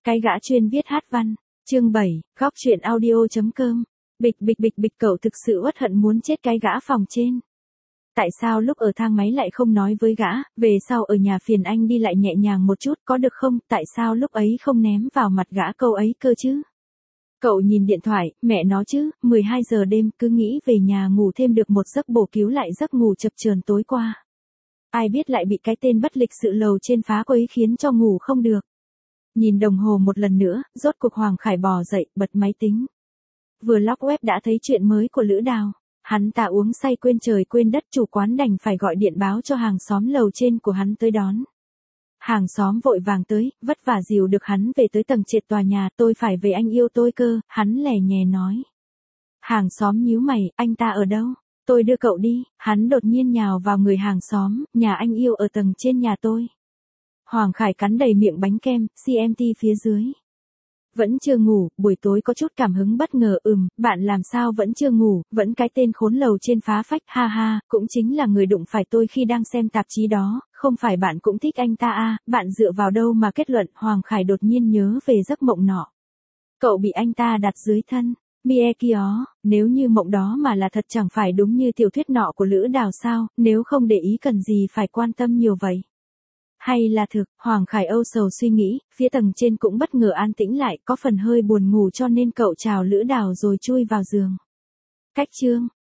Cái gã chuyên viết hát văn. Chương 7, góc truyện audio.com. Bịch bịch bịch bịch, cậu thực sự uất hận muốn chết cái gã phòng trên. Tại sao lúc ở thang máy lại không nói với gã, về sau ở nhà phiền anh đi lại nhẹ nhàng một chút có được không, tại sao lúc ấy không ném vào mặt gã câu ấy cơ chứ? Cậu nhìn điện thoại, mẹ nó chứ, 12 giờ đêm, cứ nghĩ về nhà ngủ thêm được một giấc bổ cứu lại giấc ngủ chập chờn tối qua. Ai biết lại bị cái tên bất lịch sự lầu trên phá quấy khiến cho ngủ không được. Nhìn đồng hồ một lần nữa, rốt cuộc Hoàng Khải bò dậy, bật máy tính. Vừa log web đã thấy chuyện mới của Lữ Đào. Hắn ta uống say quên trời quên đất, chủ quán đành phải gọi điện báo cho hàng xóm lầu trên của hắn tới đón. Hàng xóm vội vàng tới, vất vả dìu được hắn về tới tầng trệt tòa nhà. Tôi phải về, anh yêu tôi cơ, hắn lè nhè nói. Hàng xóm nhíu mày, anh ta ở đâu? Tôi đưa cậu đi. Hắn đột nhiên nhào vào người hàng xóm, nhà anh yêu ở tầng trên nhà tôi. Hoàng Khải cắn đầy miệng bánh kem, CMT phía dưới. Vẫn chưa ngủ, buổi tối có chút cảm hứng bất ngờ. Bạn làm sao vẫn chưa ngủ, vẫn cái tên khốn lầu trên phá phách, ha ha, cũng chính là người đụng phải tôi khi đang xem tạp chí đó, không phải bạn cũng thích anh ta à, bạn dựa vào đâu mà kết luận? Hoàng Khải đột nhiên nhớ về giấc mộng nọ. Cậu bị anh ta đặt dưới thân. Mie kia, nếu như mộng đó mà là thật chẳng phải đúng như tiểu thuyết nọ của Lữ Đào sao, nếu không để ý cần gì phải quan tâm nhiều vậy. Hay là thực? Hoàng Khải âu sầu suy nghĩ, phía tầng trên cũng bất ngờ an tĩnh lại, có phần hơi buồn ngủ cho nên cậu chào Lữ Đào rồi chui vào giường. Cách chương